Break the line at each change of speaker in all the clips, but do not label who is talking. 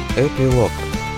Эпилог.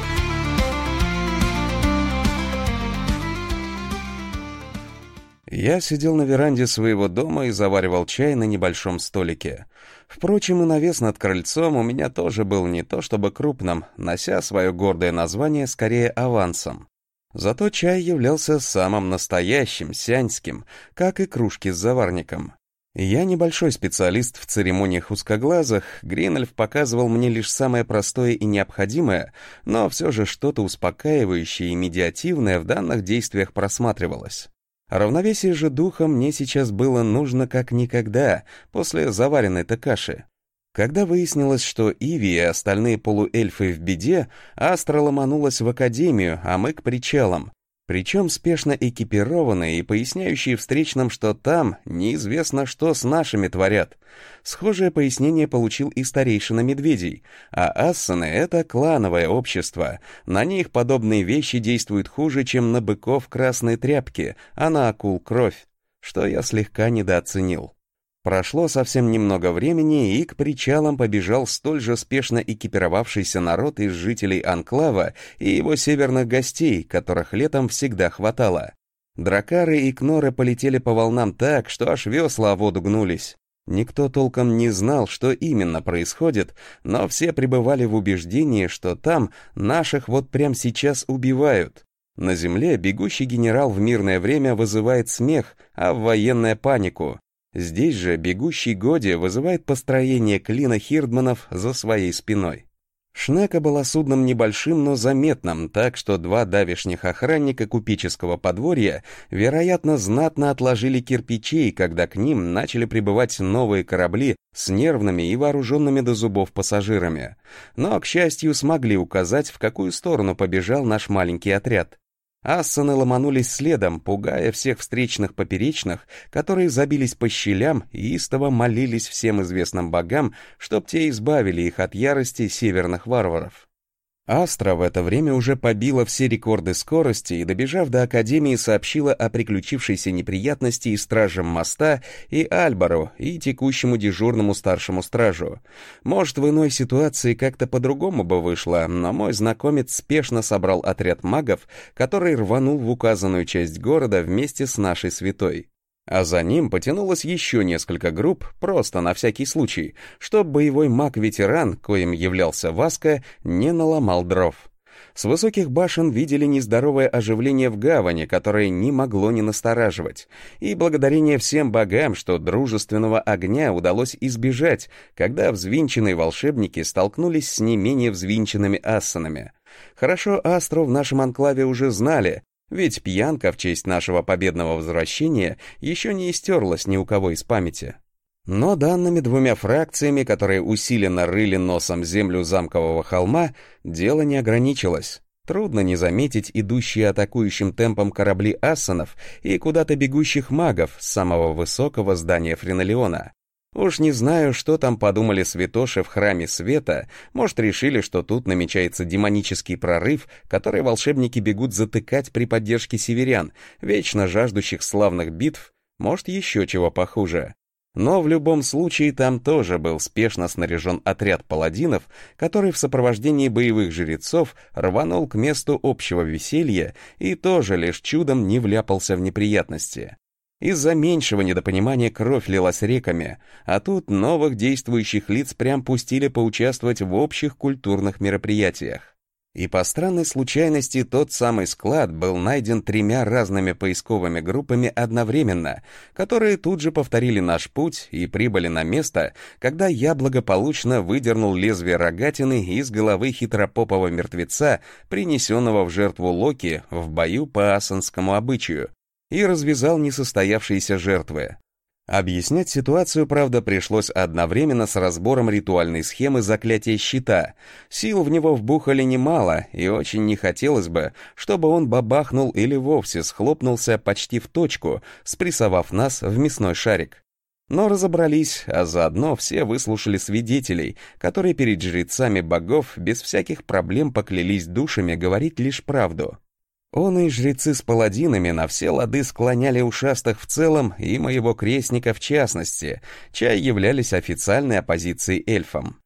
Я сидел на веранде своего дома и заваривал чай на небольшом столике. Впрочем, и навес над крыльцом у меня тоже был не то чтобы крупным, нося свое гордое название скорее авансом. Зато чай являлся самым настоящим, сяньским, как и кружки с заварником. Я небольшой специалист в церемониях узкоглазых, Гринольф показывал мне лишь самое простое и необходимое, но все же что-то успокаивающее и медиативное в данных действиях просматривалось. Равновесие же духа мне сейчас было нужно как никогда после заваренной-то каши. Когда выяснилось, что Иви и остальные полуэльфы в беде, Астра ломанулась в академию, а мы к причалам. Причем спешно экипированные и поясняющие встречным, что там неизвестно, что с нашими творят. Схожее пояснение получил и старейшина медведей, а ассаны — это клановое общество. На них подобные вещи действуют хуже, чем на быков красные тряпки, а на акул кровь, что я слегка недооценил. Прошло совсем немного времени, и к причалам побежал столь же спешно экипировавшийся народ из жителей Анклава и его северных гостей, которых летом всегда хватало. Дракары и кноры полетели по волнам так, что аж весла о воду гнулись. Никто толком не знал, что именно происходит, но все пребывали в убеждении, что там наших вот прямо сейчас убивают. На земле бегущий генерал в мирное время вызывает смех, а в военное — панику. Здесь же бегущий Годи вызывает построение клина хирдманов за своей спиной. Шнека была судном небольшим, но заметным, так что два давешних охранника купеческого подворья, вероятно, знатно отложили кирпичей, когда к ним начали прибывать новые корабли с нервными и вооруженными до зубов пассажирами. Но, к счастью, смогли указать, в какую сторону побежал наш маленький отряд. Ассаны ломанулись следом, пугая всех встречных поперечных, которые забились по щелям и истово молились всем известным богам, чтоб те избавили их от ярости северных варваров. Астра в это время уже побила все рекорды скорости и, добежав до Академии, сообщила о приключившейся неприятности и стражам моста, и Альбару, и текущему дежурному старшему стражу. Может, в иной ситуации как-то по-другому бы вышло, но мой знакомец спешно собрал отряд магов, который рванул в указанную часть города вместе с нашей святой. А за ним потянулось еще несколько групп, просто на всякий случай, чтоб боевой маг-ветеран, коим являлся Васка, не наломал дров. С высоких башен видели нездоровое оживление в гавани, которое не могло не настораживать, и благодарение всем богам, что дружественного огня удалось избежать, когда взвинченные волшебники столкнулись с не менее взвинченными ассанами. Хорошо Астру в нашем анклаве уже знали, ведь пьянка в честь нашего победного возвращения еще не истерлась ни у кого из памяти. Но данными двумя фракциями, которые усиленно рыли носом землю замкового холма, дело не ограничилось. Трудно не заметить идущие атакующим темпом корабли ассанов и куда-то бегущих магов с самого высокого здания Френолеона. Уж не знаю, что там подумали святоши в храме света, может, решили, что тут намечается демонический прорыв, который волшебники бегут затыкать при поддержке северян, вечно жаждущих славных битв, может, еще чего похуже. Но в любом случае там тоже был спешно снаряжен отряд паладинов, который в сопровождении боевых жрецов рванул к месту общего веселья и тоже лишь чудом не вляпался в неприятности. Из-за меньшего недопонимания кровь лилась реками, а тут новых действующих лиц прям пустили поучаствовать в общих культурных мероприятиях. И по странной случайности тот самый склад был найден 3 разными поисковыми группами одновременно, которые тут же повторили наш путь и прибыли на место, когда я благополучно выдернул лезвие рогатины из головы хитропопого мертвеца, принесенного в жертву Локи в бою по ассанскому обычаю, и развязал несостоявшиеся жертвы. Объяснять ситуацию, правда, пришлось одновременно с разбором ритуальной схемы заклятия щита. Сил в него вбухали немало, и очень не хотелось бы, чтобы он бабахнул или вовсе схлопнулся почти в точку, спрессовав нас в мясной шарик. Но разобрались, а заодно все выслушали свидетелей, которые перед жрецами богов без всяких проблем поклялись душами говорить лишь правду. Он и жрецы с паладинами на все лады склоняли ушастых в целом и моего крестника в частности, чай являлись официальной оппозицией эльфам.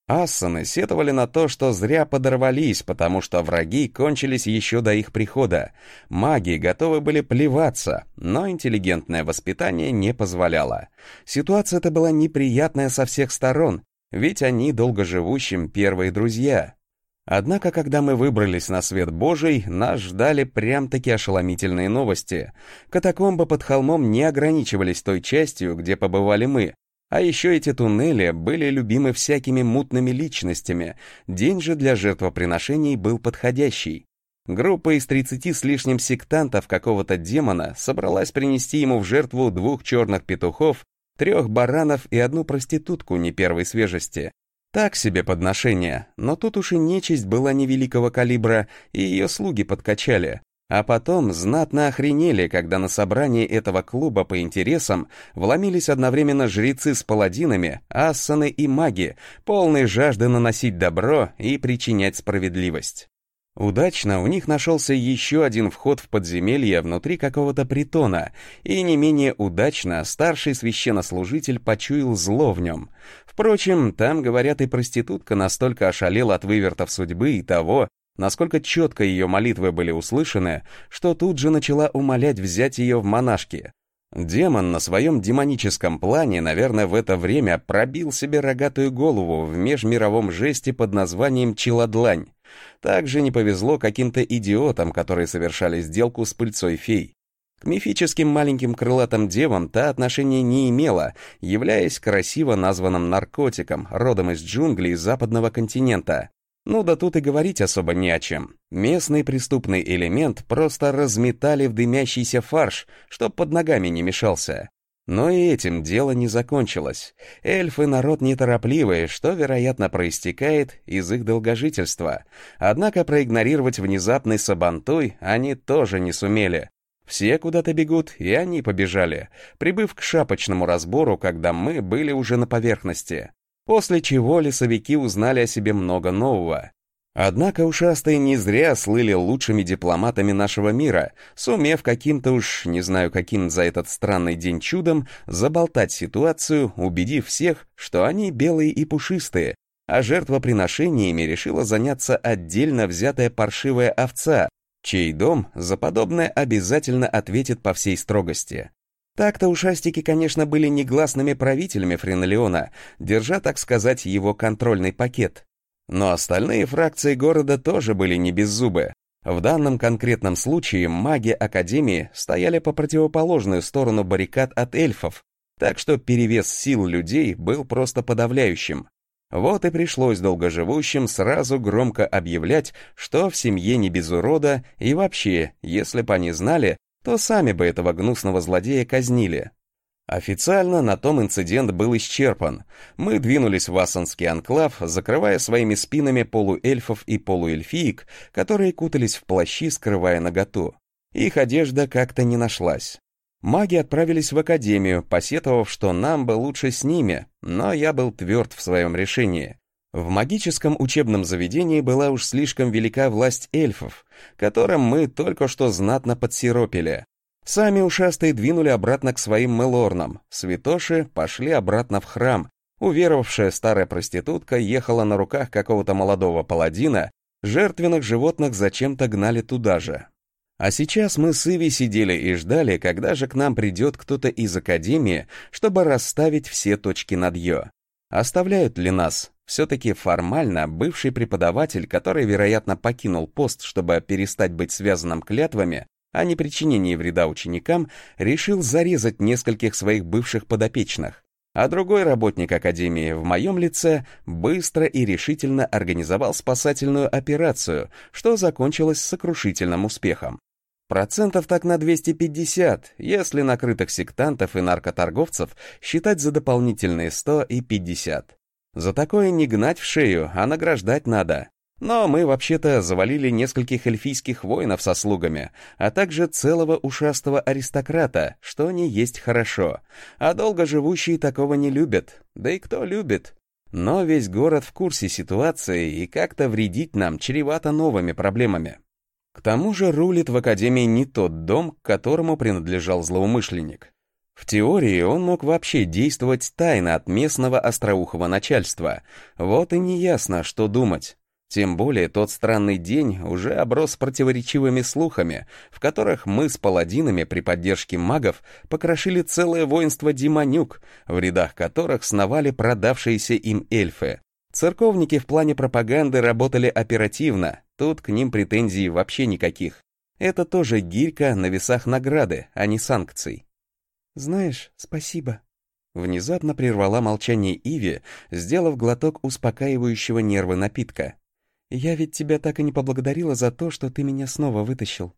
Ассаны сетовали на то, что зря подорвались, потому что враги кончились еще до их прихода. Маги готовы были плеваться, но интеллигентное воспитание не позволяло. Ситуация-то была неприятная со всех сторон, ведь они долгоживущим первые друзья. Однако, когда мы выбрались на свет Божий, нас ждали прям-таки ошеломительные новости. Катакомбы под холмом не ограничивались той частью, где побывали мы. А еще эти туннели были любимы всякими мутными личностями. День же для жертвоприношений был подходящий. Группа из 30 с лишним сектантов какого-то демона собралась принести ему в жертву 2 черных петухов, 3 баранов и 1 проститутку не первой свежести. Так себе подношение, но тут уж и нечисть была невеликого калибра, и ее слуги подкачали. А потом знатно охренели, когда на собрании этого клуба по интересам вломились одновременно жрецы с паладинами, ассаны и маги, полные жажды наносить добро и причинять справедливость. Удачно у них нашелся еще один вход в подземелье внутри какого-то притона, и не менее удачно старший священнослужитель почуял зло в нем. Впрочем, там, говорят, и проститутка настолько ошалела от вывертов судьбы и того, насколько четко ее молитвы были услышаны, что тут же начала умолять взять ее в монашки. Демон на своем демоническом плане, наверное, в это время пробил себе рогатую голову в межмировом жесте под названием «Челодлань». Также не повезло каким-то идиотам, которые совершали сделку с пыльцой фей. К мифическим маленьким крылатым девам та отношения не имела, являясь красиво названным наркотиком, родом из джунглей западного континента. Ну да тут и говорить особо не о чем. Местный преступный элемент просто разметали в дымящийся фарш, чтоб под ногами не мешался. Но и этим дело не закончилось. Эльфы — народ неторопливый, что, вероятно, проистекает из их долгожительства. Однако проигнорировать внезапный сабантуй они тоже не сумели. Все куда-то бегут, и они побежали, прибыв к шапочному разбору, когда мы были уже на поверхности. После чего лесовики узнали о себе много нового. Однако ушастые не зря слыли лучшими дипломатами нашего мира, сумев каким-то уж, не знаю каким за этот странный день чудом, заболтать ситуацию, убедив всех, что они белые и пушистые, а жертвоприношениями решила заняться отдельно взятая паршивая овца, чей дом за подобное обязательно ответит по всей строгости. Так-то ушастики, конечно, были негласными правителями Френолеона, держа, так сказать, его контрольный пакет. Но остальные фракции города тоже были не беззубы. В данном конкретном случае маги Академии стояли по противоположную сторону баррикад от эльфов, так что перевес сил людей был просто подавляющим. Вот и пришлось долгоживущим сразу громко объявлять, что в семье не без урода, и вообще, если бы они знали, то сами бы этого гнусного злодея казнили. Официально на том инцидент был исчерпан. Мы двинулись в Ассанский анклав, закрывая своими спинами полуэльфов и полуэльфиек, которые кутались в плащи, скрывая наготу. Их одежда как-то не нашлась. Маги отправились в академию, посетовав, что нам бы лучше с ними, но я был тверд в своем решении. В магическом учебном заведении была уж слишком велика власть эльфов, которым мы только что знатно подсиропили. Сами ушастые двинули обратно к своим мелорнам, святоши пошли обратно в храм, уверовавшая старая проститутка ехала на руках какого-то молодого паладина, жертвенных животных зачем-то гнали туда же. А сейчас мы с Иви сидели и ждали, когда же к нам придет кто-то из академии, чтобы расставить все точки над «ё». Оставляют ли нас? Все-таки формально бывший преподаватель, который, вероятно, покинул пост, чтобы перестать быть связанным клятвами о непричинении вреда ученикам, решил зарезать нескольких своих бывших подопечных. А другой работник академии в моем лице быстро и решительно организовал спасательную операцию, что закончилось сокрушительным успехом. Процентов так на 250, если накрытых сектантов и наркоторговцев считать за дополнительные 100 и 50. За такое не гнать в шею, а награждать надо. Но мы вообще-то завалили нескольких эльфийских воинов со слугами, а также целого ушастого аристократа, что не есть хорошо. А долгоживущие такого не любят. Да и кто любит? Но весь город в курсе ситуации, и как-то вредить нам чревато новыми проблемами. К тому же рулит в академии не тот дом, к которому принадлежал злоумышленник. В теории он мог вообще действовать тайно от местного остроухого начальства. Вот и неясно, что думать. Тем более тот странный день уже оброс противоречивыми слухами, в которых мы с паладинами при поддержке магов покрошили целое воинство демонюк, в рядах которых сновали продавшиеся им эльфы. Церковники в плане пропаганды работали оперативно, тут к ним претензий вообще никаких. Это тоже гирька на весах награды, а не санкций.
«Знаешь, спасибо»,
— внезапно прервала молчание Иви, сделав глоток успокаивающего нервы напитка.
«Я ведь тебя так и не поблагодарила за то, что ты меня снова вытащил».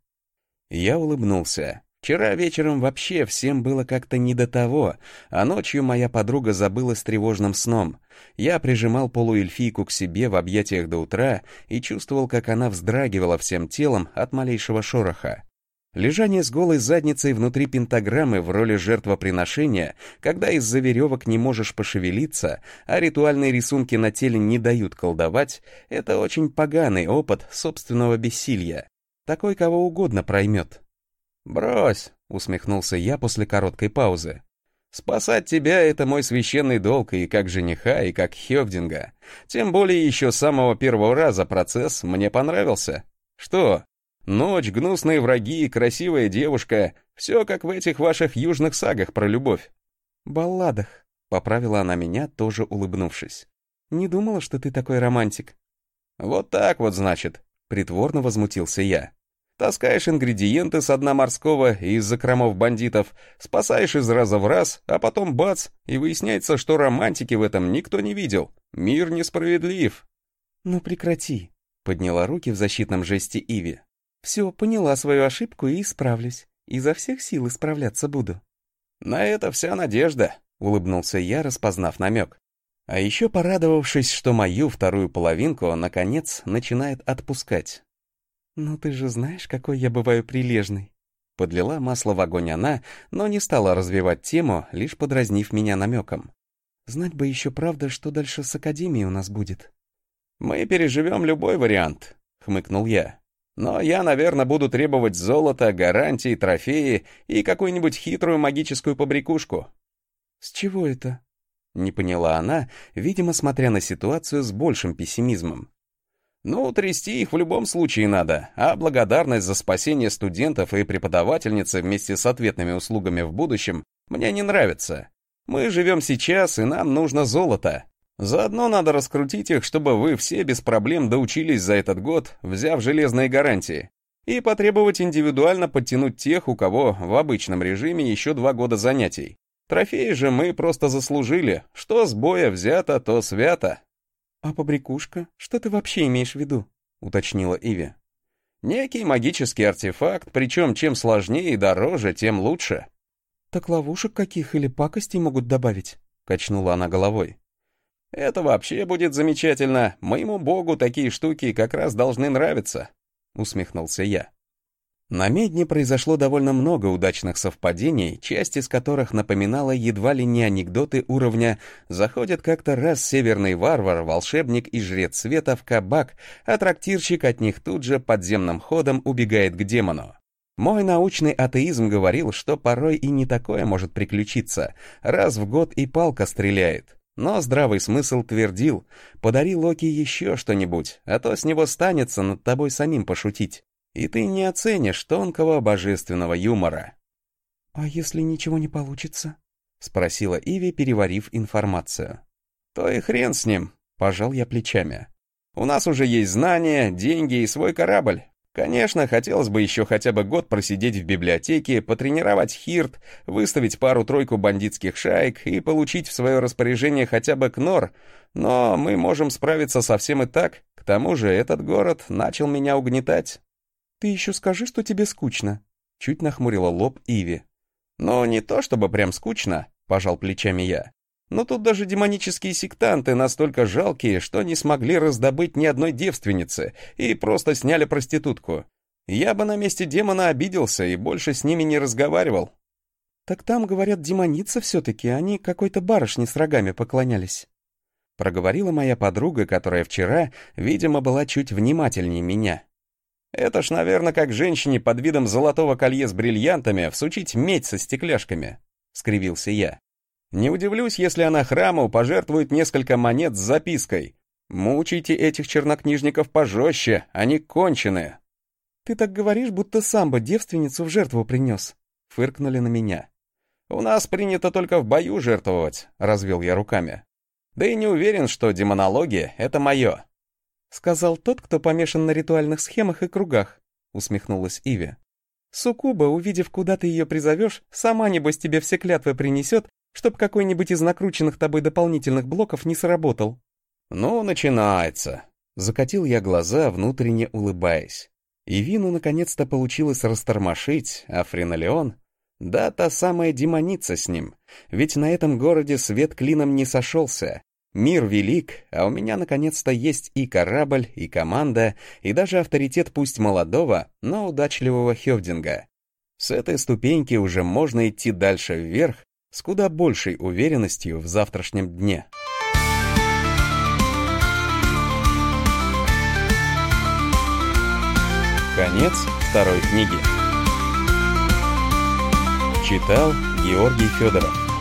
Я улыбнулся. Вчера вечером вообще всем было как-то не до того, а ночью моя подруга забылась тревожным сном. Я прижимал полуэльфийку к себе в объятиях до утра и чувствовал, как она вздрагивала всем телом от малейшего шороха. Лежание с голой задницей внутри пентаграммы в роли жертвоприношения, когда из-за веревок не можешь пошевелиться, а ритуальные рисунки на теле не дают колдовать, это очень поганый опыт собственного бессилия. Такой кого угодно проймет. «Брось», — усмехнулся я после короткой паузы. «Спасать тебя — это мой священный долг и как жениха, и как хёвдинга. Тем более еще с самого первого раза процесс мне понравился. Что? Ночь, гнусные враги, красивая девушка — все как в этих ваших южных сагах про любовь».
«Балладах», — поправила она меня, тоже улыбнувшись. «Не думала, что ты такой романтик».
«Вот так вот, значит», — притворно возмутился я. «Таскаешь ингредиенты с дна морского и из закромов бандитов, спасаешь из раза в раз, а потом бац, и выясняется, что романтики в этом никто не видел. Мир несправедлив».
«Ну прекрати», — подняла руки в защитном жесте Иви. «Все, поняла свою ошибку и исправлюсь. Изо всех сил исправляться буду».
«На это вся надежда», — улыбнулся я, распознав намек. А еще порадовавшись, что мою вторую половинку он, наконец, начинает отпускать.
«Ну ты же знаешь, какой я бываю прилежный».
Подлила масло в огонь она, но не стала развивать тему, лишь подразнив меня намеком.
«Знать бы еще правда, что дальше с Академией у нас будет».
«Мы переживем любой вариант», — хмыкнул я. «Но я, наверное, буду требовать золота, гарантии, трофеи и какую-нибудь хитрую магическую побрякушку».
«С чего это?»
— не поняла она, видимо, смотря на ситуацию с большим пессимизмом. «Ну, трясти их в любом случае надо, а благодарность за спасение студентов и преподавательницы вместе с ответными услугами в будущем мне не нравится. Мы живем сейчас, и нам нужно золото. Заодно надо раскрутить их, чтобы вы все без проблем доучились за этот год, взяв железные гарантии, и потребовать индивидуально подтянуть тех, у кого в обычном режиме еще 2 года занятий. Трофеи же мы просто заслужили, что с боя взято, то свято».
«А побрякушка? Что ты вообще имеешь в виду?» — уточнила Иви.
«Некий магический артефакт, причем чем сложнее и дороже, тем лучше».
«Так ловушек каких или пакостей могут добавить?» — качнула она головой.
«Это вообще будет замечательно. Моему богу такие штуки как раз должны нравиться», — усмехнулся я. На Медне произошло довольно много удачных совпадений, часть из которых напоминала едва ли не анекдоты уровня «Заходит как-то раз северный варвар, волшебник и жрец света в кабак, а трактирщик от них тут же подземным ходом убегает к демону». Мой научный атеизм говорил, что порой и не такое может приключиться, раз в год и палка стреляет. Но здравый смысл твердил: подари Локи еще что-нибудь, а то с него станется над тобой самим пошутить. И ты не оценишь тонкого божественного юмора.
«А если ничего не получится?»
— спросила Иви, переварив информацию. «То и хрен с ним», — пожал я плечами. «У нас уже есть знания, деньги и свой корабль. Конечно, хотелось бы еще хотя бы год просидеть в библиотеке, потренировать хирт, выставить пару-тройку бандитских шаек и получить в свое распоряжение хотя бы кнор, но мы можем справиться со всем и так. К тому же этот город начал меня угнетать».
«Ты еще скажи, что тебе скучно», — чуть нахмурила лоб Иви.
«Ну, не то чтобы прям скучно», — пожал плечами я. «Но тут даже демонические сектанты настолько жалкие, что не смогли раздобыть ни одной девственницы и просто сняли проститутку. Я бы на месте демона обиделся и больше с ними не разговаривал».
«Так там, говорят, демоница все-таки, они какой-то барышне с рогами поклонялись»,
— проговорила моя подруга, которая вчера, видимо, была чуть внимательнее меня. «Это ж, наверное, как женщине под видом золотого колье с бриллиантами всучить медь со стекляшками». — скривился я. «Не удивлюсь, если она храму пожертвует несколько монет с запиской. Мучайте этих чернокнижников пожестче, они конченые».
«Ты так говоришь, будто сам бы девственницу в жертву принес», — фыркнули на меня.
«У нас принято только в бою жертвовать», — развел я руками. «Да и не уверен, что демонология — это мое».
«Сказал тот, кто помешан на ритуальных схемах и кругах», — усмехнулась Иви. «Суккуба, увидев, куда ты ее призовешь, сама, небось, тебе все клятвы принесет, чтоб какой-нибудь из накрученных тобой дополнительных блоков не сработал».
«Ну, начинается», — закатил я глаза, внутренне улыбаясь. Ивину наконец-то получилось растормошить, а Френолеон... Да, та самая демоница с ним. Ведь на этом городе свет клином не сошелся. Мир велик, а у меня наконец-то есть и корабль, и команда, и даже авторитет пусть молодого, но удачливого Хёвдинга. С этой ступеньки уже можно идти дальше вверх с куда большей уверенностью в завтрашнем дне. Конец второй книги. Читал Георгий Федоров.